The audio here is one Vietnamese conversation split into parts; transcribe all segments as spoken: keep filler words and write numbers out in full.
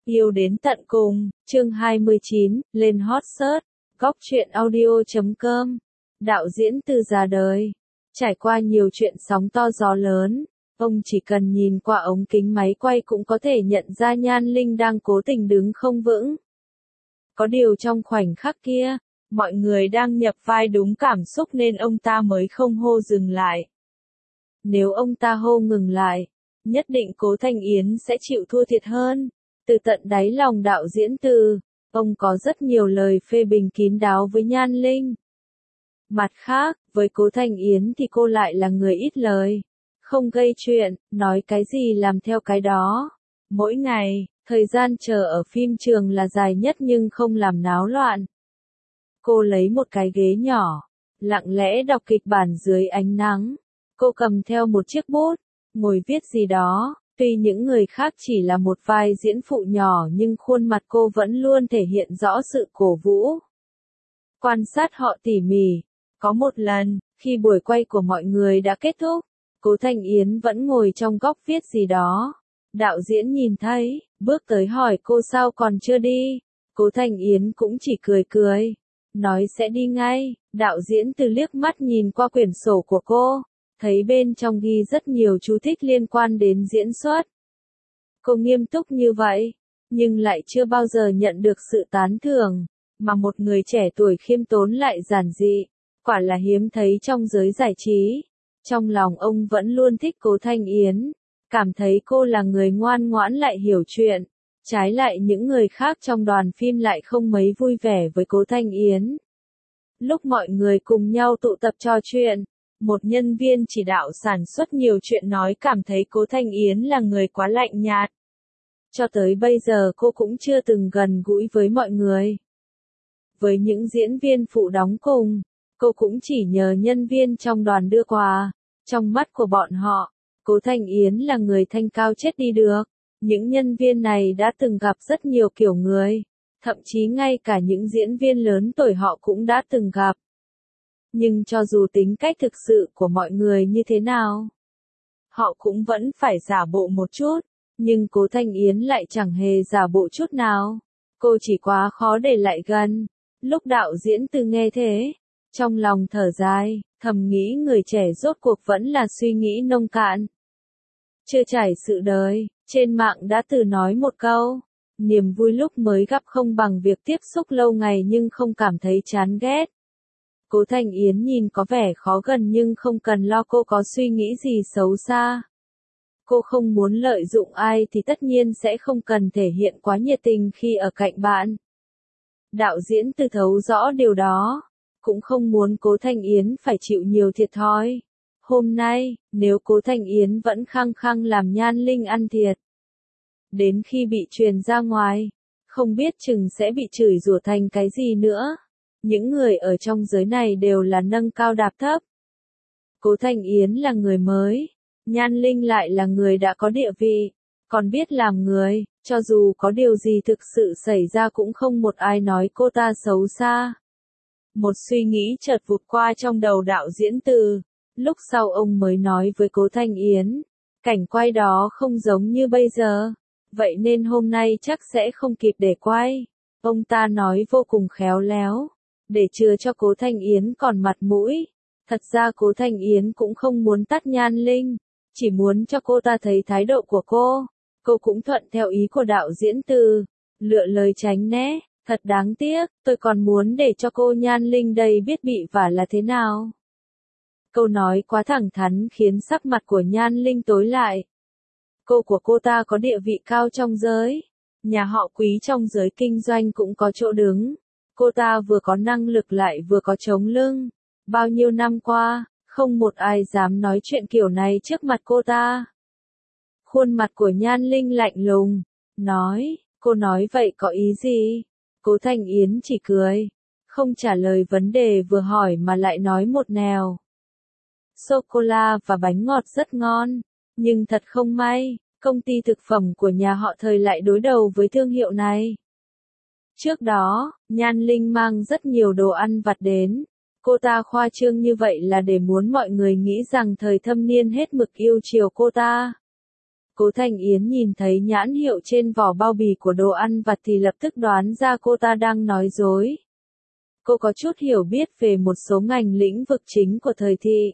Yêu đến tận cùng, chương hai mươi chín, lên hot search, góc truyện audio chấm com. Đạo diễn từ già đời. Trải qua nhiều chuyện sóng to gió lớn, ông chỉ cần nhìn qua ống kính máy quay cũng có thể nhận ra Nhan Linh đang cố tình đứng không vững. Có điều trong khoảnh khắc kia, mọi người đang nhập vai đúng cảm xúc nên ông ta mới không hô dừng lại. Nếu ông ta hô ngừng lại, nhất định Cố Thanh Yến sẽ chịu thua thiệt hơn. Từ tận đáy lòng đạo diễn Từ, ông có rất nhiều lời phê bình kín đáo với Nhan Linh. Mặt khác, với Cố Thanh Yến thì cô lại là người ít lời, không gây chuyện, nói cái gì làm theo cái đó. Mỗi ngày, thời gian chờ ở phim trường là dài nhất nhưng không làm náo loạn. Cô lấy một cái ghế nhỏ, lặng lẽ đọc kịch bản dưới ánh nắng. Cô cầm theo một chiếc bút, ngồi viết gì đó. Tuy những người khác chỉ là một vai diễn phụ nhỏ nhưng khuôn mặt cô vẫn luôn thể hiện rõ sự cổ vũ. Quan sát họ tỉ mỉ. Có một lần, khi buổi quay của mọi người đã kết thúc, Cố Thanh Yến vẫn ngồi trong góc viết gì đó. Đạo diễn nhìn thấy, bước tới hỏi cô sao còn chưa đi. Cố Thanh Yến cũng chỉ cười cười, nói sẽ đi ngay. Đạo diễn Từ liếc mắt nhìn qua quyển sổ của cô, thấy bên trong ghi rất nhiều chú thích liên quan đến diễn xuất. Cô nghiêm túc như vậy, nhưng lại chưa bao giờ nhận được sự tán thưởng, mà một người trẻ tuổi khiêm tốn lại giản dị, quả là hiếm thấy trong giới giải trí. Trong lòng ông vẫn luôn thích Cố Thanh Yến, cảm thấy cô là người ngoan ngoãn lại hiểu chuyện. Trái lại những người khác trong đoàn phim lại không mấy vui vẻ với Cố Thanh Yến. Lúc mọi người cùng nhau tụ tập trò chuyện, một nhân viên chỉ đạo sản xuất nhiều chuyện nói cảm thấy Cố Thanh Yến là người quá lạnh nhạt. Cho tới bây giờ cô cũng chưa từng gần gũi với mọi người. Với những diễn viên phụ đóng cùng, cô cũng chỉ nhờ nhân viên trong đoàn đưa quà. Trong mắt của bọn họ, Cố Thanh Yến là người thanh cao chết đi được. Những nhân viên này đã từng gặp rất nhiều kiểu người, thậm chí ngay cả những diễn viên lớn tuổi họ cũng đã từng gặp. Nhưng cho dù tính cách thực sự của mọi người như thế nào, họ cũng vẫn phải giả bộ một chút, nhưng Cố Thanh Yến lại chẳng hề giả bộ chút nào. Cô chỉ quá khó để lại gần. Lúc đạo diễn Từ nghe thế, trong lòng thở dài, thầm nghĩ người trẻ rốt cuộc vẫn là suy nghĩ nông cạn. Chưa trải sự đời, trên mạng đã từ nói một câu, niềm vui lúc mới gặp không bằng việc tiếp xúc lâu ngày nhưng không cảm thấy chán ghét. Cố Thanh Yến nhìn có vẻ khó gần nhưng không cần lo cô có suy nghĩ gì xấu xa. Cô không muốn lợi dụng ai thì tất nhiên sẽ không cần thể hiện quá nhiệt tình khi ở cạnh bạn. Đạo diễn Từ thấu rõ điều đó, cũng không muốn Cố Thanh Yến phải chịu nhiều thiệt thòi. Hôm nay, nếu Cố Thanh Yến vẫn khăng khăng làm Nhan Linh ăn thiệt, đến khi bị truyền ra ngoài, không biết chừng sẽ bị chửi rủa thành cái gì nữa. Những người ở trong giới này đều là nâng cao đạp thấp. Cố Thanh Yến là người mới, Nhan Linh lại là người đã có địa vị, còn biết làm người, cho dù có điều gì thực sự xảy ra cũng không một ai nói cô ta xấu xa. Một suy nghĩ chợt vụt qua trong đầu đạo diễn Từ, lúc sau ông mới nói với Cố Thanh Yến, cảnh quay đó không giống như bây giờ, vậy nên hôm nay chắc sẽ không kịp để quay. Ông ta nói vô cùng khéo léo, để chừa cho Cố Thanh Yến còn mặt mũi. Thật ra Cố Thanh Yến cũng không muốn tát Nhan Linh, chỉ muốn cho cô ta thấy thái độ của cô. Cô cũng thuận theo ý của đạo diễn Từ, lựa lời tránh né, thật đáng tiếc, tôi còn muốn để cho cô Nhan Linh đây biết bị vả là thế nào. Câu nói quá thẳng thắn khiến sắc mặt của Nhan Linh tối lại. Cô của cô ta có địa vị cao trong giới, nhà họ Quý trong giới kinh doanh cũng có chỗ đứng. Cô ta vừa có năng lực lại vừa có chống lưng. Bao nhiêu năm qua, không một ai dám nói chuyện kiểu này trước mặt cô ta. Khuôn mặt của Nhan Linh lạnh lùng, nói, cô nói vậy có ý gì? Cố Thanh Yến chỉ cười, không trả lời vấn đề vừa hỏi mà lại nói một nẻo. Sô-cô-la và bánh ngọt rất ngon, nhưng thật không may, công ty thực phẩm của nhà họ Thời lại đối đầu với thương hiệu này. Trước đó, Nhan Linh mang rất nhiều đồ ăn vặt đến. Cô ta khoa trương như vậy là để muốn mọi người nghĩ rằng Thời Thâm Niên hết mực yêu chiều cô ta. Cố Thanh Yến nhìn thấy nhãn hiệu trên vỏ bao bì của đồ ăn vặt thì lập tức đoán ra cô ta đang nói dối. Cô có chút hiểu biết về một số ngành lĩnh vực chính của thời thị.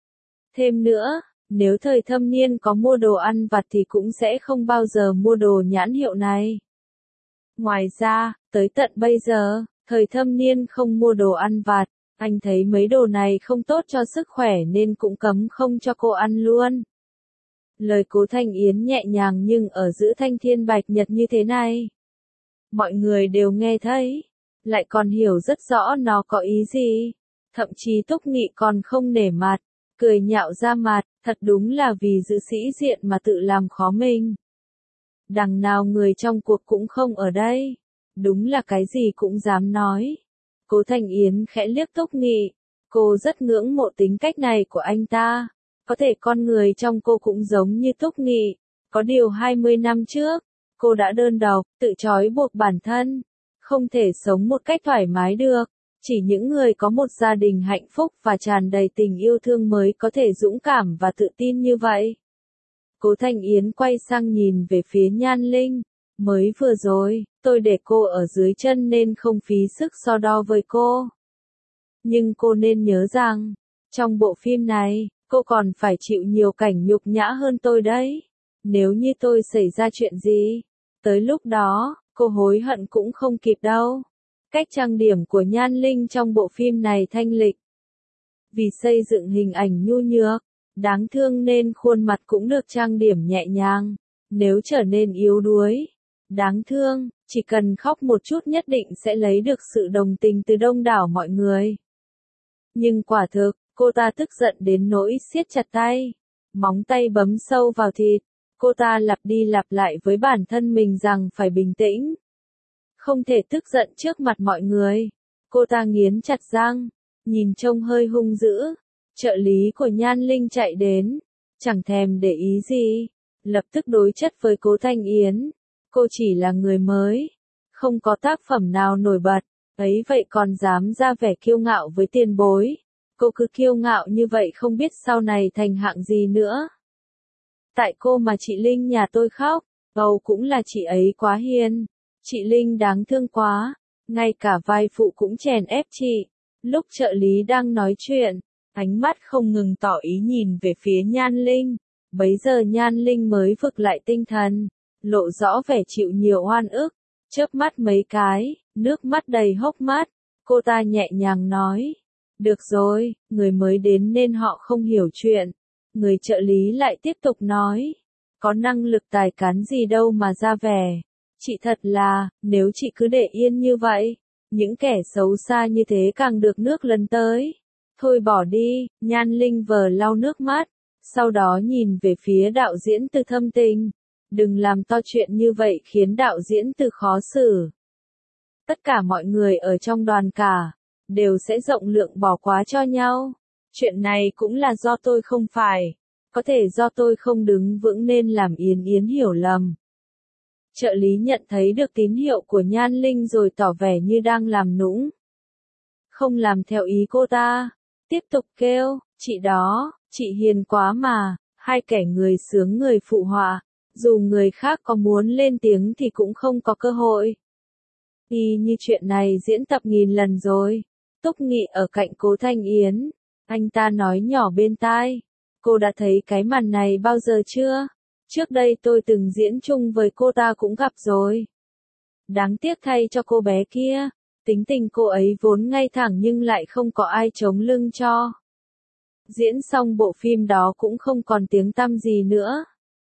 Thêm nữa, nếu thời thâm niên có mua đồ ăn vặt thì cũng sẽ không bao giờ mua đồ nhãn hiệu này. Ngoài ra, tới tận bây giờ, thời thâm niên không mua đồ ăn vặt, anh thấy mấy đồ này không tốt cho sức khỏe nên cũng cấm không cho cô ăn luôn. Lời Cố Thanh Yến nhẹ nhàng nhưng ở giữa thanh thiên bạch nhật như thế này. Mọi người đều nghe thấy, lại còn hiểu rất rõ nó có ý gì. Thậm chí Túc Nghị còn không nể mặt, cười nhạo ra mặt, thật đúng là vì giữ sĩ diện mà tự làm khó mình. Đằng nào người trong cuộc cũng không ở đây, đúng là cái gì cũng dám nói. Cố Thanh Yến khẽ liếc Túc Nghị, cô rất ngưỡng mộ tính cách này của anh ta. Có thể con người trong cô cũng giống như Túc Nghị, có điều hai mươi năm trước, cô đã đơn độc, tự trói buộc bản thân, không thể sống một cách thoải mái được. Chỉ những người có một gia đình hạnh phúc và tràn đầy tình yêu thương mới có thể dũng cảm và tự tin như vậy. Cố Thanh Yến quay sang nhìn về phía Nhan Linh, mới vừa rồi, tôi để cô ở dưới chân nên không phí sức so đo với cô. Nhưng cô nên nhớ rằng, trong bộ phim này, cô còn phải chịu nhiều cảnh nhục nhã hơn tôi đấy. Nếu như tôi xảy ra chuyện gì, tới lúc đó, cô hối hận cũng không kịp đâu. Cách trang điểm của Nhan Linh trong bộ phim này thanh lịch. Vì xây dựng hình ảnh nhu nhược, đáng thương nên khuôn mặt cũng được trang điểm nhẹ nhàng. Nếu trở nên yếu đuối, đáng thương, chỉ cần khóc một chút nhất định sẽ lấy được sự đồng tình từ đông đảo mọi người. Nhưng quả thực, cô ta tức giận đến nỗi siết chặt tay, móng tay bấm sâu vào thịt. Cô ta lặp đi lặp lại với bản thân mình rằng phải bình tĩnh. Không thể tức giận trước mặt mọi người. Cô ta nghiến chặt răng, nhìn trông hơi hung dữ. Trợ lý của Nhan Linh chạy đến, chẳng thèm để ý gì, lập tức đối chất với Cố Thanh Yến. Cô chỉ là người mới, không có tác phẩm nào nổi bật, ấy vậy còn dám ra vẻ kiêu ngạo với tiền bối. Cô cứ kiêu ngạo như vậy không biết sau này thành hạng gì nữa. Tại cô mà chị Linh nhà tôi khóc, âu cũng là chị ấy quá hiền. Chị Linh đáng thương quá, ngay cả vai phụ cũng chèn ép chị. Lúc trợ lý đang nói chuyện, ánh mắt không ngừng tỏ ý nhìn về phía Nhan Linh. Bấy giờ Nhan Linh mới vực lại tinh thần, lộ rõ vẻ chịu nhiều oan ức, chớp mắt mấy cái, nước mắt đầy hốc mắt. Cô ta nhẹ nhàng nói, được rồi, người mới đến nên họ không hiểu chuyện. Người trợ lý lại tiếp tục nói, có năng lực tài cán gì đâu mà ra vẻ. Chị thật là, nếu chị cứ để yên như vậy, những kẻ xấu xa như thế càng được nước lấn tới. Thôi bỏ đi, Nhan Linh vờ lau nước mắt, sau đó nhìn về phía đạo diễn Từ thâm tình. Đừng làm to chuyện như vậy khiến đạo diễn Từ khó xử. Tất cả mọi người ở trong đoàn cả, đều sẽ rộng lượng bỏ qua cho nhau. Chuyện này cũng là do tôi không phải. Có thể do tôi không đứng vững nên làm Yến Yến hiểu lầm. Trợ lý nhận thấy được tín hiệu của Nhan Linh rồi tỏ vẻ như đang làm nũng. Không làm theo ý cô ta. Tiếp tục kêu, chị đó, chị hiền quá mà. Hai kẻ người sướng người phụ họa. Dù người khác có muốn lên tiếng thì cũng không có cơ hội. Y như chuyện này diễn tập nghìn lần rồi. Túc Nghị ở cạnh Cố Thanh Yến. Anh ta nói nhỏ bên tai. Cô đã thấy cái màn này bao giờ chưa? Trước đây tôi từng diễn chung với cô ta cũng gặp rồi. Đáng tiếc thay cho cô bé kia. Tính tình cô ấy vốn ngay thẳng nhưng lại không có ai chống lưng cho. Diễn xong bộ phim đó cũng không còn tiếng tăm gì nữa.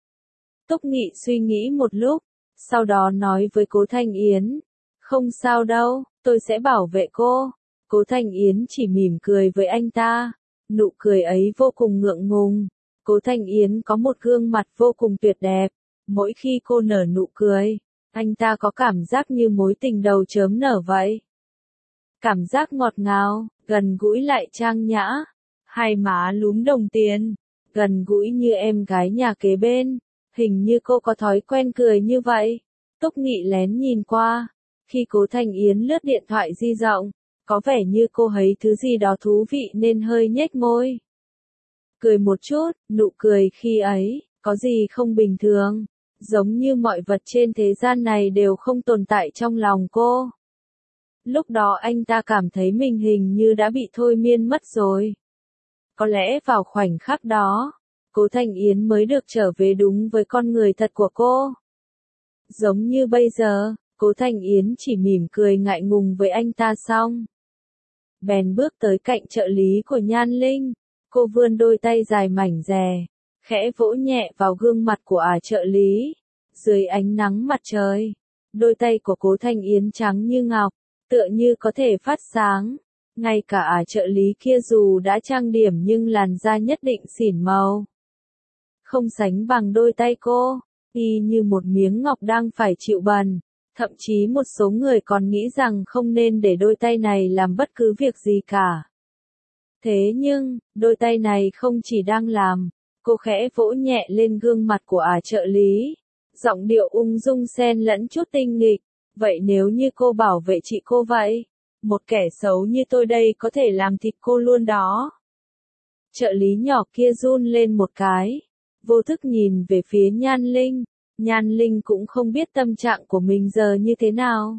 Túc Nghị suy nghĩ một lúc, sau đó nói với Cố Thanh Yến. Không sao đâu, tôi sẽ bảo vệ cô. Cố Thanh Yến chỉ mỉm cười với anh ta. Nụ cười ấy vô cùng ngượng ngùng. Cố Thanh Yến có một gương mặt vô cùng tuyệt đẹp. Mỗi khi cô nở nụ cười, anh ta có cảm giác như mối tình đầu chớm nở vậy. Cảm giác ngọt ngào, gần gũi lại trang nhã. Hai má lúm đồng tiền, gần gũi như em gái nhà kế bên. Hình như cô có thói quen cười như vậy. Túc Nghị lén nhìn qua. Khi Cố Thanh Yến lướt điện thoại di động, có vẻ như cô thấy thứ gì đó thú vị nên hơi nhếch môi. Cười một chút, nụ cười khi ấy, Có gì không bình thường? Giống như mọi vật trên thế gian này đều không tồn tại trong lòng cô. Lúc đó anh ta cảm thấy mình hình như đã bị thôi miên mất rồi. Có lẽ vào khoảnh khắc đó, Cố Thanh Yến mới được trở về đúng với con người thật của cô. Giống như bây giờ, Cố Thanh Yến chỉ mỉm cười ngại ngùng với anh ta xong. Bèn bước tới cạnh trợ lý của Nhan Linh, cô vươn đôi tay dài mảnh dè, khẽ vỗ nhẹ vào gương mặt của ả trợ lý. Dưới ánh nắng mặt trời, đôi tay của Cố Thanh Yến trắng như ngọc, tựa như có thể phát sáng. Ngay cả ả trợ lý kia dù đã trang điểm nhưng làn da nhất định xỉn màu. Không sánh bằng đôi tay cô, y như một miếng ngọc đang phải chịu bần. Thậm chí một số người còn nghĩ rằng không nên để đôi tay này làm bất cứ việc gì cả. Thế nhưng, đôi tay này không chỉ đang làm, cô khẽ vỗ nhẹ lên gương mặt của ả trợ lý. Giọng điệu ung dung xen lẫn chút tinh nghịch, vậy nếu như cô bảo vệ chị cô vậy, một kẻ xấu như tôi đây có thể làm thịt cô luôn đó. Trợ lý nhỏ kia run lên một cái, vô thức nhìn về phía Nhan Linh. Nhan Linh cũng không biết tâm trạng của mình giờ như thế nào.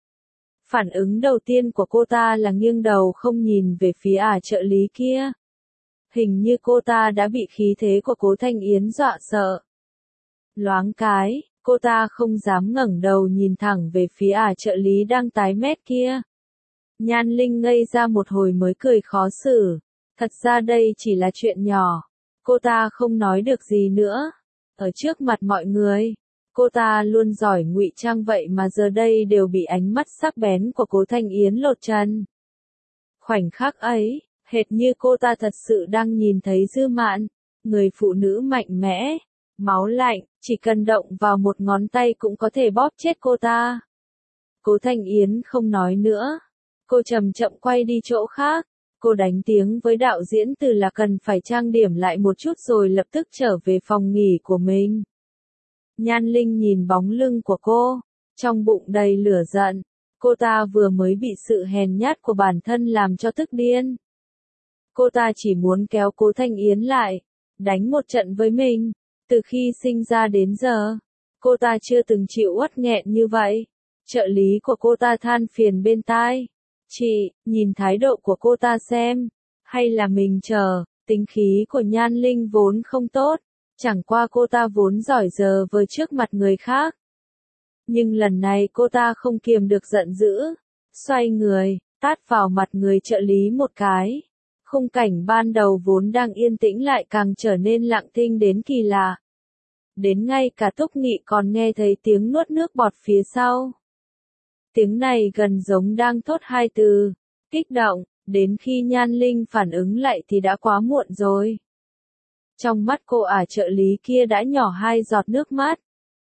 Phản ứng đầu tiên của cô ta là nghiêng đầu không nhìn về phía ả trợ lý kia. Hình như cô ta đã bị khí thế của Cố Thanh Yến dọa sợ. Loáng cái, cô ta không dám ngẩng đầu nhìn thẳng về phía ả trợ lý đang tái mét kia. Nhan Linh ngây ra một hồi mới cười khó xử. Thật ra đây chỉ là chuyện nhỏ. Cô ta không nói được gì nữa. Ở trước mặt mọi người, cô ta luôn giỏi ngụy trang vậy mà giờ đây đều bị ánh mắt sắc bén của Cố Thanh Yến lột chân. Khoảnh khắc ấy, hệt như cô ta thật sự đang nhìn thấy Dư Mạn, người phụ nữ mạnh mẽ, máu lạnh, chỉ cần động vào một ngón tay cũng có thể bóp chết cô ta. Cố Thanh Yến không nói nữa. Cô chậm chậm quay đi chỗ khác. Cô đánh tiếng với đạo diễn từ là cần phải trang điểm lại một chút rồi lập tức trở về phòng nghỉ của mình. Nhan Linh nhìn bóng lưng của cô, trong bụng đầy lửa giận. Cô ta vừa mới bị sự hèn nhát của bản thân làm cho tức điên. Cô ta chỉ muốn kéo Cố Thanh Yến lại, đánh một trận với mình. Từ khi sinh ra đến giờ, cô ta chưa từng chịu uất nghẹn như vậy. Trợ lý của cô ta than phiền bên tai. Chị, nhìn thái độ của cô ta xem. Hay là mình chờ, tính khí của Nhan Linh vốn không tốt. Chẳng qua cô ta vốn giỏi giờ với trước mặt người khác. Nhưng lần này cô ta không kiềm được giận dữ. Xoay người, tát vào mặt người trợ lý một cái. Khung cảnh ban đầu vốn đang yên tĩnh lại càng trở nên lặng thinh đến kỳ lạ. Đến ngay cả Túc Nghị còn nghe thấy tiếng nuốt nước bọt phía sau. Tiếng này gần giống đang thốt hai từ, kích động, đến khi Nhan Linh phản ứng lại thì đã quá muộn rồi. Trong mắt cô ả trợ lý kia đã nhỏ hai giọt nước mắt.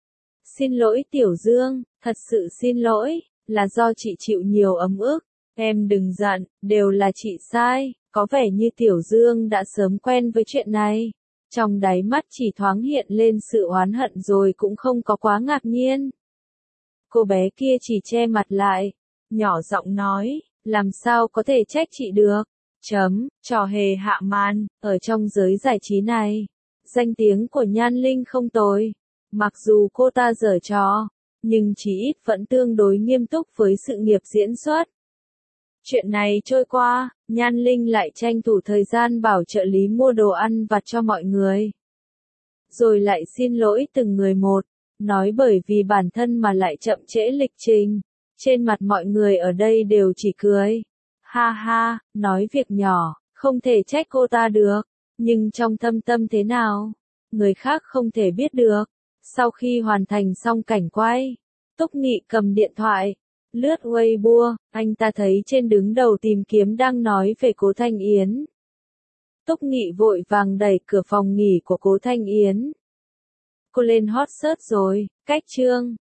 Xin lỗi Tiểu Dương, thật sự xin lỗi, là do chị chịu nhiều ấm ức, em đừng giận, đều là chị sai, có vẻ như Tiểu Dương đã sớm quen với chuyện này. Trong đáy mắt chỉ thoáng hiện lên sự oán hận rồi cũng không có quá ngạc nhiên. Cô bé kia chỉ che mặt lại, nhỏ giọng nói, làm sao có thể trách chị được. Chấm, trò hề hạ màn, ở trong giới giải trí này, danh tiếng của Nhan Linh không tồi. Mặc dù cô ta giở trò, nhưng chỉ ít vẫn tương đối nghiêm túc với sự nghiệp diễn xuất. Chuyện này trôi qua, Nhan Linh lại tranh thủ thời gian bảo trợ lý mua đồ ăn vặt cho mọi người. Rồi lại xin lỗi từng người một, nói bởi vì bản thân mà lại chậm trễ lịch trình. Trên mặt mọi người ở đây đều chỉ cười. Ha ha, nói việc nhỏ, không thể trách cô ta được. Nhưng trong thâm tâm thế nào? Người khác không thể biết được. Sau khi hoàn thành xong cảnh quay, Túc Nghị cầm điện thoại, lướt Weibo, anh ta thấy trên đứng đầu tìm kiếm đang nói về Cố Thanh Yến. Túc Nghị vội vàng đẩy cửa phòng nghỉ của Cố Thanh Yến. Cô lên hot search rồi, cách chương.